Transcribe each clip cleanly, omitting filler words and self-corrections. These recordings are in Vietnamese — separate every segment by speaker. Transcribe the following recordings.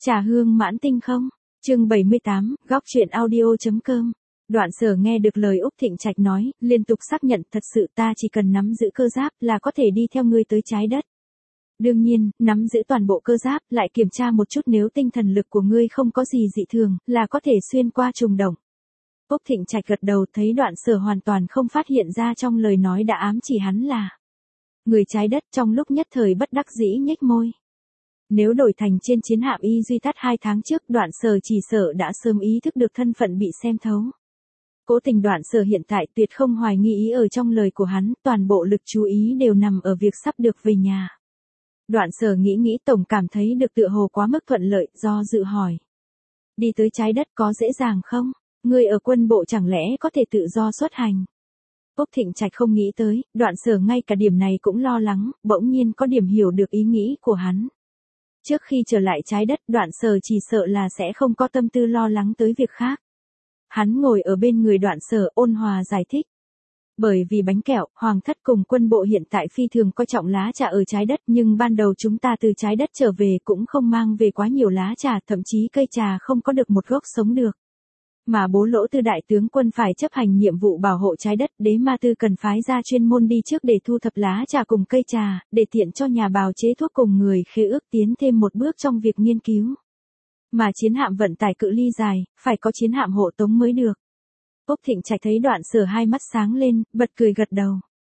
Speaker 1: Trà hương mãn tinh không? Chương 78, góc truyện audio.com. Đoạn Sở nghe được lời Úc Thịnh Trạch nói, liên tục xác nhận thật sự ta chỉ cần nắm giữ cơ giáp là có thể đi theo ngươi tới trái đất. Đương nhiên, nắm giữ toàn bộ cơ giáp, lại kiểm tra một chút nếu tinh thần lực của ngươi không có gì dị thường, là có thể xuyên qua trùng động. Úc Thịnh Trạch gật đầu, thấy Đoạn Sở hoàn toàn không phát hiện ra trong lời nói đã ám chỉ hắn là người trái đất, trong lúc nhất thời bất đắc dĩ nhếch môi. Nếu đổi thành trên chiến hạm Y Duy Tát 2 tháng trước, Đoạn Sở chỉ sợ đã sớm ý thức được thân phận bị xem thấu. Cố tình Đoạn Sở hiện tại tuyệt không hoài nghi ý ở trong lời của hắn, toàn bộ lực chú ý đều nằm ở việc sắp được về nhà. Đoạn Sở nghĩ tổng cảm thấy được tựa hồ quá mức thuận lợi, do dự hỏi. Đi tới trái đất có dễ dàng không? Ngươi ở quân bộ chẳng lẽ có thể tự do xuất hành? Úc Thịnh Trạch không nghĩ tới, Đoạn Sở ngay cả điểm này cũng lo lắng, bỗng nhiên có điểm hiểu được ý nghĩ của hắn. Trước khi trở lại trái đất, Đoạn Sở chỉ sợ là sẽ không có tâm tư lo lắng tới việc khác. Hắn ngồi ở bên người Đoạn Sở ôn hòa giải thích. Bởi vì bánh kẹo, Hoàng thất cùng quân bộ hiện tại phi thường coi trọng lá trà ở trái đất, nhưng ban đầu chúng ta từ trái đất trở về cũng không mang về quá nhiều lá trà, thậm chí cây trà không có được một gốc sống được. Mà Bố Lỗ Tư đại tướng quân phải chấp hành nhiệm vụ bảo hộ trái đất, Đế Ma Tư cần phái ra chuyên môn đi trước để thu thập lá trà cùng cây trà, để tiện cho nhà bào chế thuốc cùng người khế ước tiến thêm một bước trong việc nghiên cứu. Mà chiến hạm vận tải cự ly dài, phải có chiến hạm hộ tống mới được. Úc Thịnh Trạch thấy Đoạn Sở hai mắt sáng lên, bật cười gật đầu.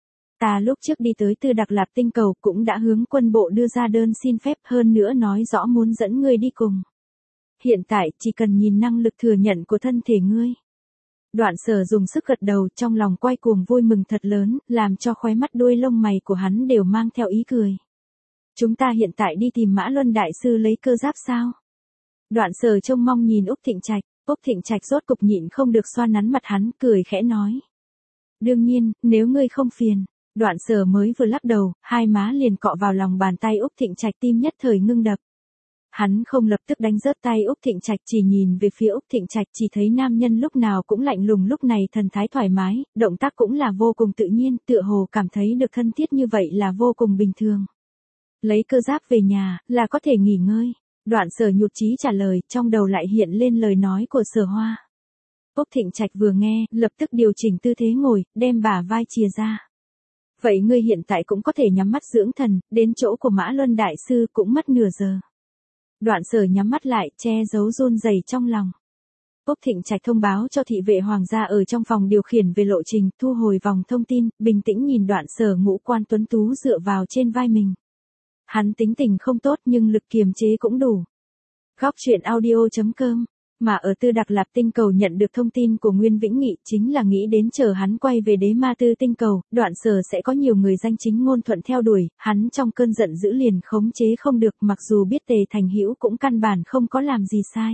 Speaker 1: Ta lúc trước đi tới Tư Đặc Lạp tinh cầu cũng đã hướng quân bộ đưa ra đơn xin phép, hơn nữa nói rõ muốn dẫn ngươi đi cùng. Hiện tại chỉ cần nhìn năng lực thừa nhận của thân thể ngươi. Đoạn Sở dùng sức gật đầu, trong lòng quay cuồng vui mừng thật lớn, làm cho khóe mắt đuôi lông mày của hắn đều mang theo ý cười. Chúng ta hiện tại đi tìm Mã Luân đại sư lấy cơ giáp sao? Đoạn Sở trông mong nhìn Úc Thịnh Trạch. Úc Thịnh Trạch rốt cục nhịn không được xoa nắn mặt hắn, cười khẽ nói. Đương nhiên, nếu ngươi không phiền. Đoạn Sở mới vừa lắc đầu, hai má liền cọ vào lòng bàn tay Úc Thịnh Trạch, tim nhất thời ngưng đập. Hắn không lập tức đánh rớt tay Úc Thịnh Trạch, chỉ nhìn về phía Úc Thịnh Trạch, chỉ thấy nam nhân lúc nào cũng lạnh lùng, lúc này thần thái thoải mái, động tác cũng là vô cùng tự nhiên, tựa hồ cảm thấy được thân thiết như vậy là vô cùng bình thường. Lấy cơ giáp về nhà, là có thể nghỉ ngơi. Đoạn Sở nhụt chí trả lời, trong đầu lại hiện lên lời nói của Sở Hoa. Úc Thịnh Trạch vừa nghe, lập tức điều chỉnh tư thế ngồi, đem bả vai chìa ra. Vậy ngươi hiện tại cũng có thể nhắm mắt dưỡng thần, đến chỗ của Mã Luân đại sư cũng mất nửa giờ. Đoạn Sở nhắm mắt lại, che giấu run rẩy trong lòng. Úc Thịnh Trạch thông báo cho thị vệ hoàng gia ở trong phòng điều khiển về lộ trình, thu hồi vòng thông tin, bình tĩnh nhìn Đoạn Sở ngũ quan tuấn tú dựa vào trên vai mình. Hắn tính tình không tốt nhưng lực kiềm chế cũng đủ. Góc truyện audio.com. Mà ở Tư Đặc Lạp tinh cầu nhận được thông tin của Nguyên Vĩnh Nghị, chính là nghĩ đến chờ hắn quay về Đế Ma Tư tinh cầu, Đoạn Sở sẽ có nhiều người danh chính ngôn thuận theo đuổi, hắn trong cơn giận dữ liền khống chế không được, mặc dù biết Tề Thành Hữu cũng căn bản không có làm gì sai.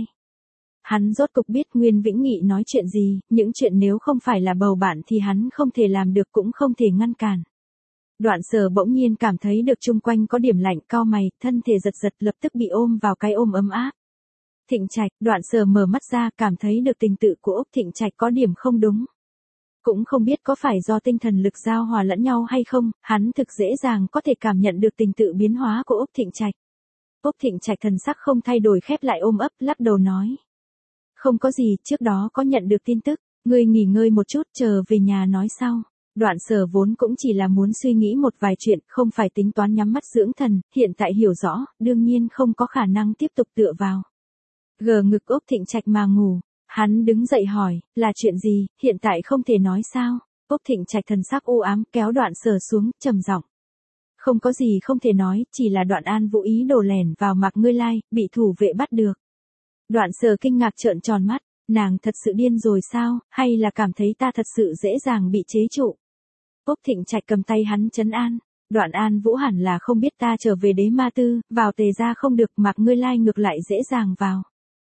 Speaker 1: Hắn rốt cục biết Nguyên Vĩnh Nghị nói chuyện gì, những chuyện nếu không phải là bầu bạn thì hắn không thể làm được cũng không thể ngăn cản. Đoạn Sở bỗng nhiên cảm thấy được chung quanh có điểm lạnh, cau mày, thân thể giật giật, lập tức bị ôm vào cái ôm ấm áp. Thịnh Trạch, Đoạn Sở mở mắt ra, cảm thấy được tình tự của Úc Thịnh Trạch có điểm không đúng. Cũng không biết có phải do tinh thần lực giao hòa lẫn nhau hay không, hắn thực dễ dàng có thể cảm nhận được tình tự biến hóa của Úc Thịnh Trạch. Úc Thịnh Trạch thần sắc không thay đổi, khép lại ôm ấp, lắc đầu nói. Không có gì, trước đó có nhận được tin tức, ngươi nghỉ ngơi một chút, chờ về nhà nói sau. Đoạn Sở vốn cũng chỉ là muốn suy nghĩ một vài chuyện, không phải tính toán nhắm mắt dưỡng thần, hiện tại hiểu rõ, đương nhiên không có khả năng tiếp tục tựa vào. Gờ ngực Úc Thịnh Trạch mà ngủ, hắn đứng dậy hỏi, là chuyện gì, hiện tại không thể nói sao? Úc Thịnh Trạch thần sắc u ám, kéo Đoạn Sở xuống, trầm giọng. Không có gì không thể nói, chỉ là Đoạn An Vũ ý đồ lẻn vào Mạc Ngươi Lai, bị thủ vệ bắt được. Đoạn Sở kinh ngạc trợn tròn mắt, nàng thật sự điên rồi sao, hay là cảm thấy ta thật sự dễ dàng bị chế trụ? Úc Thịnh Trạch cầm tay hắn trấn an. Đoạn An Vũ hẳn là không biết ta trở về Đế Ma Tư, vào Tề gia không được, Mạc Ngươi Lai ngược lại dễ dàng vào.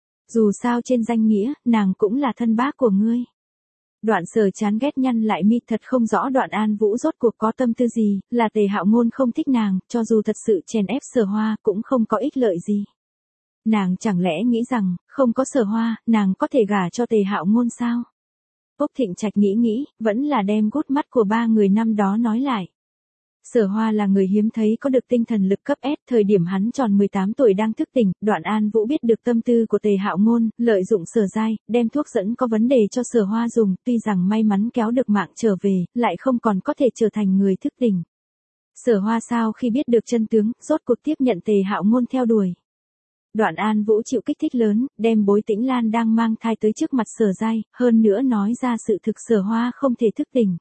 Speaker 1: Dù sao trên danh nghĩa, nàng cũng là thân bác của ngươi. Đoạn Sở chán ghét nhăn lại mi, thật không rõ Đoạn An Vũ rốt cuộc có tâm tư gì, là Tề Hạo Ngôn không thích nàng, cho dù thật sự chèn ép Sở Hoa cũng không có ích lợi gì. Nàng chẳng lẽ nghĩ rằng, không có Sở Hoa, nàng có thể gả cho Tề Hạo Ngôn sao? Úc Thịnh Trạch nghĩ, vẫn là đem gút mắt của ba người năm đó nói lại. Sở Hoa là người hiếm thấy có được tinh thần lực cấp S, thời điểm hắn tròn 18 tuổi đang thức tỉnh, Đoạn An Vũ biết được tâm tư của Tề Hạo Ngôn, lợi dụng Sở Giai, đem thuốc dẫn có vấn đề cho Sở Hoa dùng, tuy rằng may mắn kéo được mạng trở về, lại không còn có thể trở thành người thức tỉnh. Sở Hoa sau khi biết được chân tướng, rốt cuộc tiếp nhận Tề Hạo Ngôn theo đuổi. Đoạn An Vũ chịu kích thích lớn, đem Bối Tĩnh Lan đang mang thai tới trước mặt Sở Giai, hơn nữa nói ra sự thực Sở Hoa không thể thức tỉnh.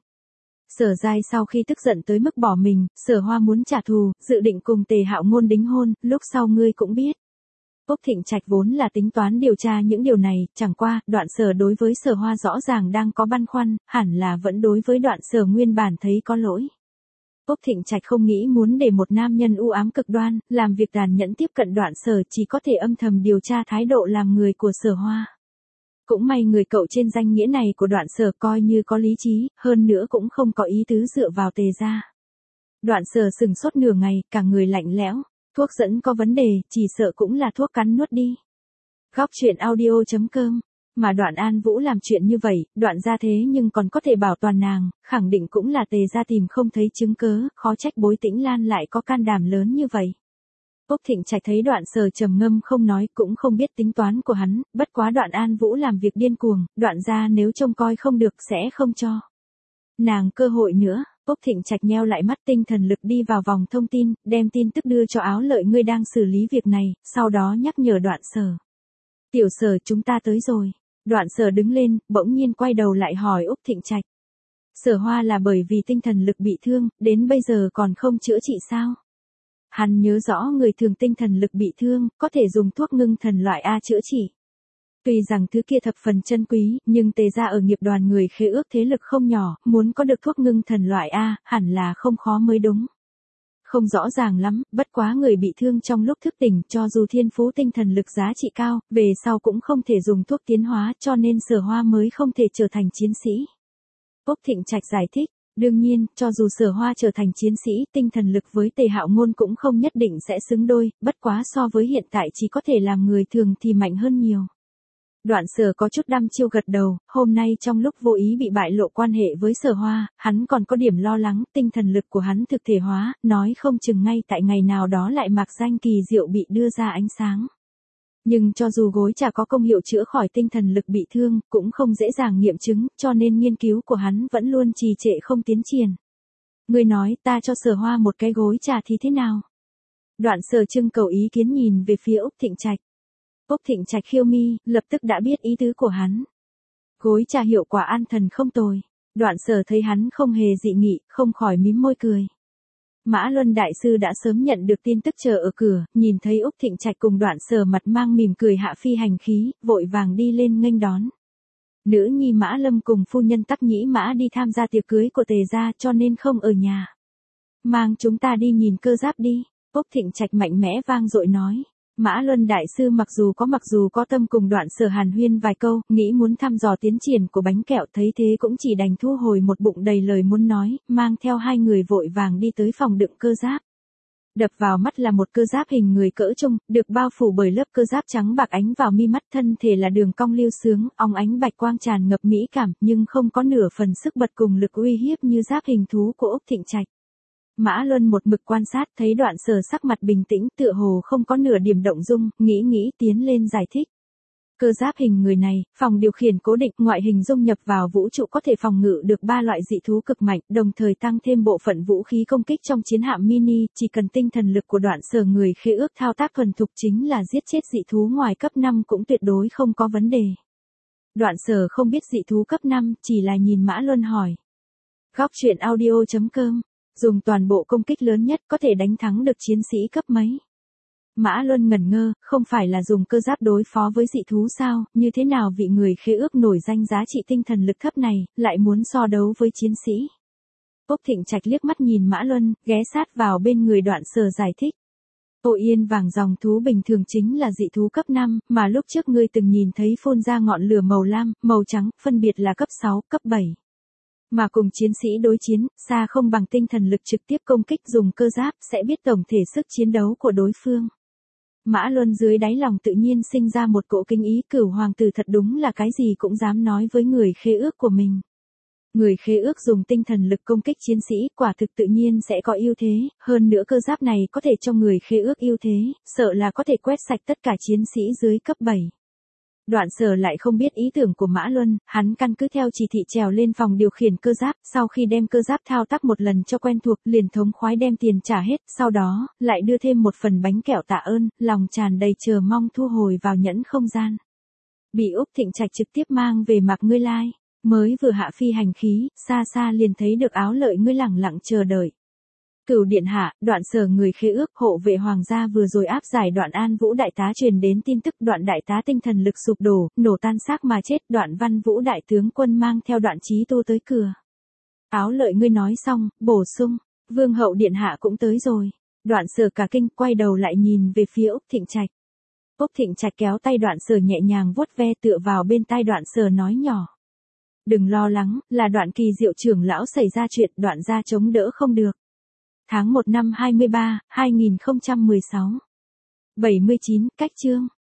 Speaker 1: Sở Giai sau khi tức giận tới mức bỏ mình, Sở Hoa muốn trả thù, dự định cùng Tề Hạo Ngôn đính hôn, lúc sau ngươi cũng biết. Úc Thịnh Trạch vốn là tính toán điều tra những điều này, chẳng qua, Đoạn Sở đối với Sở Hoa rõ ràng đang có băn khoăn, hẳn là vẫn đối với Đoạn Sở nguyên bản thấy có lỗi. Úc Thịnh Trạch không nghĩ muốn để một nam nhân u ám cực đoan, làm việc tàn nhẫn tiếp cận Đoạn Sở, chỉ có thể âm thầm điều tra thái độ làm người của Sở Hoa. Cũng may người cậu trên danh nghĩa này của Đoạn Sở coi như có lý trí, hơn nữa cũng không có ý tứ dựa vào Tề gia. Đoạn Sở sừng sốt nửa ngày, cả người lạnh lẽo, thuốc dẫn có vấn đề, chỉ sợ cũng là thuốc cắn nuốt đi. Góc truyện audio.com. Mà Đoạn An Vũ làm chuyện như vậy, Đoạn gia thế nhưng còn có thể bảo toàn nàng, khẳng định cũng là Tề gia tìm không thấy chứng cớ, khó trách Bối Tĩnh Lan lại có can đảm lớn như vậy. Úc Thịnh Trạch thấy Đoạn Sở trầm ngâm không nói, cũng không biết tính toán của hắn, bất quá Đoạn An Vũ làm việc điên cuồng, Đoạn gia nếu trông coi không được sẽ không cho nàng cơ hội nữa. Úc Thịnh Trạch nheo lại mắt, tinh thần lực đi vào vòng thông tin, đem tin tức đưa cho Áo Lợi, ngươi đang xử lý việc này, sau đó nhắc nhở Đoạn Sở. Tiểu Sở, chúng ta tới rồi. Đoạn Sở đứng lên, bỗng nhiên quay đầu lại hỏi Úc Thịnh Trạch. Sở Hoa là bởi vì tinh thần lực bị thương, đến bây giờ còn không chữa trị sao? Hắn nhớ rõ người thường tinh thần lực bị thương, có thể dùng thuốc ngưng thần loại A chữa trị. Tuy rằng thứ kia thập phần chân quý, nhưng Tề gia ở nghiệp đoàn người Khế Ước thế lực không nhỏ, muốn có được thuốc ngưng thần loại A, hẳn là không khó mới đúng. Không rõ ràng lắm, bất quá người bị thương trong lúc thức tỉnh, cho dù thiên phú tinh thần lực giá trị cao, về sau cũng không thể dùng thuốc tiến hóa, cho nên Sở Hoa mới không thể trở thành chiến sĩ. Úc Thịnh Trạch giải thích, đương nhiên, cho dù Sở Hoa trở thành chiến sĩ, tinh thần lực với Tề Hạo Ngôn cũng không nhất định sẽ xứng đôi, bất quá so với hiện tại chỉ có thể làm người thường thì mạnh hơn nhiều. Đoạn Sở có chút đăm chiêu gật đầu, hôm nay trong lúc vô ý bị bại lộ quan hệ với Sở Hoa, hắn còn có điểm lo lắng, tinh thần lực của hắn thực thể hóa, nói không chừng ngay tại ngày nào đó lại mạc danh kỳ diệu bị đưa ra ánh sáng. Nhưng cho dù gối trà có công hiệu chữa khỏi tinh thần lực bị thương, cũng không dễ dàng nghiệm chứng, cho nên nghiên cứu của hắn vẫn luôn trì trệ không tiến triển. Ngươi nói ta cho Sở Hoa một cái gối trà thì thế nào? Đoạn Sở trưng cầu ý kiến nhìn về phía Úc Thịnh Trạch. Úc Thịnh Trạch khiêu mi, lập tức đã biết ý tứ của hắn. Gối trà hiệu quả an thần không tồi. Đoạn Sở thấy hắn không hề dị nghị, không khỏi mím môi cười. Mã Luân đại sư đã sớm nhận được tin tức chờ ở cửa, nhìn thấy Úc Thịnh Trạch cùng Đoạn Sở mặt mang mỉm cười hạ phi hành khí, vội vàng đi lên nghênh đón. Nữ nhi Mã Lâm cùng phu nhân Tắc Nhĩ Mã đi tham gia tiệc cưới của Tề gia, cho nên không ở nhà. Mang chúng ta đi nhìn cơ giáp đi. Úc Thịnh Trạch mạnh mẽ vang dội nói. Mã Luân đại sư mặc dù có tâm cùng Đoạn Sở hàn huyên vài câu, nghĩ muốn thăm dò tiến triển của bánh kẹo, thấy thế cũng chỉ đành thu hồi một bụng đầy lời muốn nói, mang theo hai người vội vàng đi tới phòng đựng cơ giáp. Đập vào mắt là một cơ giáp hình người cỡ trung, được bao phủ bởi lớp cơ giáp trắng bạc ánh vào mi mắt, thân thể là đường cong lưu sướng, óng ánh bạch quang tràn ngập mỹ cảm, nhưng không có nửa phần sức bật cùng lực uy hiếp như giáp hình thú của Úc Thịnh Trạch. Mã Luân một mực quan sát, thấy Đoạn Sở sắc mặt bình tĩnh, tựa hồ không có nửa điểm động dung, nghĩ tiến lên giải thích. Cơ giáp hình người này, phòng điều khiển cố định, ngoại hình dung nhập vào vũ trụ, có thể phòng ngự được 3 loại dị thú cực mạnh, đồng thời tăng thêm bộ phận vũ khí công kích trong chiến hạm mini, chỉ cần tinh thần lực của Đoạn Sở người Khế Ước thao tác thuần thục chính là giết chết dị thú ngoài cấp 5 cũng tuyệt đối không có vấn đề. Đoạn Sở không biết dị thú cấp 5, chỉ là nhìn Mã Luân hỏi. Góc truyện audio.com. Dùng toàn bộ công kích lớn nhất có thể đánh thắng được chiến sĩ cấp mấy? Mã Luân ngẩn ngơ, không phải là dùng cơ giáp đối phó với dị thú sao, như thế nào vị người Khế Ước nổi danh giá trị tinh thần lực thấp này, lại muốn so đấu với chiến sĩ? Úc Thịnh Trạch liếc mắt nhìn Mã Luân, ghé sát vào bên người Đoạn Sở giải thích. Ô yên vàng dòng thú bình thường chính là dị thú cấp 5, mà lúc trước ngươi từng nhìn thấy phun ra ngọn lửa màu lam, màu trắng, phân biệt là cấp 6, cấp 7. Mà cùng chiến sĩ đối chiến, xa không bằng tinh thần lực trực tiếp công kích dùng cơ giáp, sẽ biết tổng thể sức chiến đấu của đối phương. Mã Luân dưới đáy lòng tự nhiên sinh ra một cỗ kinh ý, Cửu hoàng tử thật đúng là cái gì cũng dám nói với người Khế Ước của mình. Người khế ước dùng tinh thần lực công kích chiến sĩ, quả thực tự nhiên sẽ có ưu thế, hơn nữa cơ giáp này có thể cho người khế ước ưu thế, sợ là có thể quét sạch tất cả chiến sĩ dưới cấp 7. Đoạn Sở lại không biết ý tưởng của Mã Luân, hắn căn cứ theo chỉ thị trèo lên phòng điều khiển cơ giáp, sau khi đem cơ giáp thao tác một lần cho quen thuộc, liền thống khoái đem tiền trả hết, sau đó, lại đưa thêm một phần bánh kẹo tạ ơn, lòng tràn đầy chờ mong thu hồi vào nhẫn không gian. Bị Úc Thịnh Trạch trực tiếp mang về Mạc Ngươi Lai, mới vừa hạ phi hành khí, xa xa liền thấy được Áo Lợi Ngươi lẳng lặng chờ đợi. Cửu điện hạ, Đoạn Sở người khế ước hộ vệ hoàng gia vừa rồi áp giải Đoạn An Vũ đại tá truyền đến tin tức Đoạn đại tá tinh thần lực sụp đổ, nổ tan xác mà chết, Đoạn Văn Vũ đại tướng quân mang theo Đoạn Chí Tô tới cửa. Áo Lợi Ngươi nói xong, bổ sung, Vương hậu điện hạ cũng tới rồi. Đoạn Sở cả kinh, quay đầu lại nhìn về phía Úc Thịnh Trạch. Úc Thịnh Trạch kéo tay Đoạn Sở nhẹ nhàng vuốt ve tựa vào bên tai Đoạn Sở nói nhỏ. Đừng lo lắng, là Đoạn Kỳ Diệu trưởng lão xảy ra chuyện, Đoạn gia chống đỡ không được. Tháng 1 năm 23, 2016. 79, cách chương.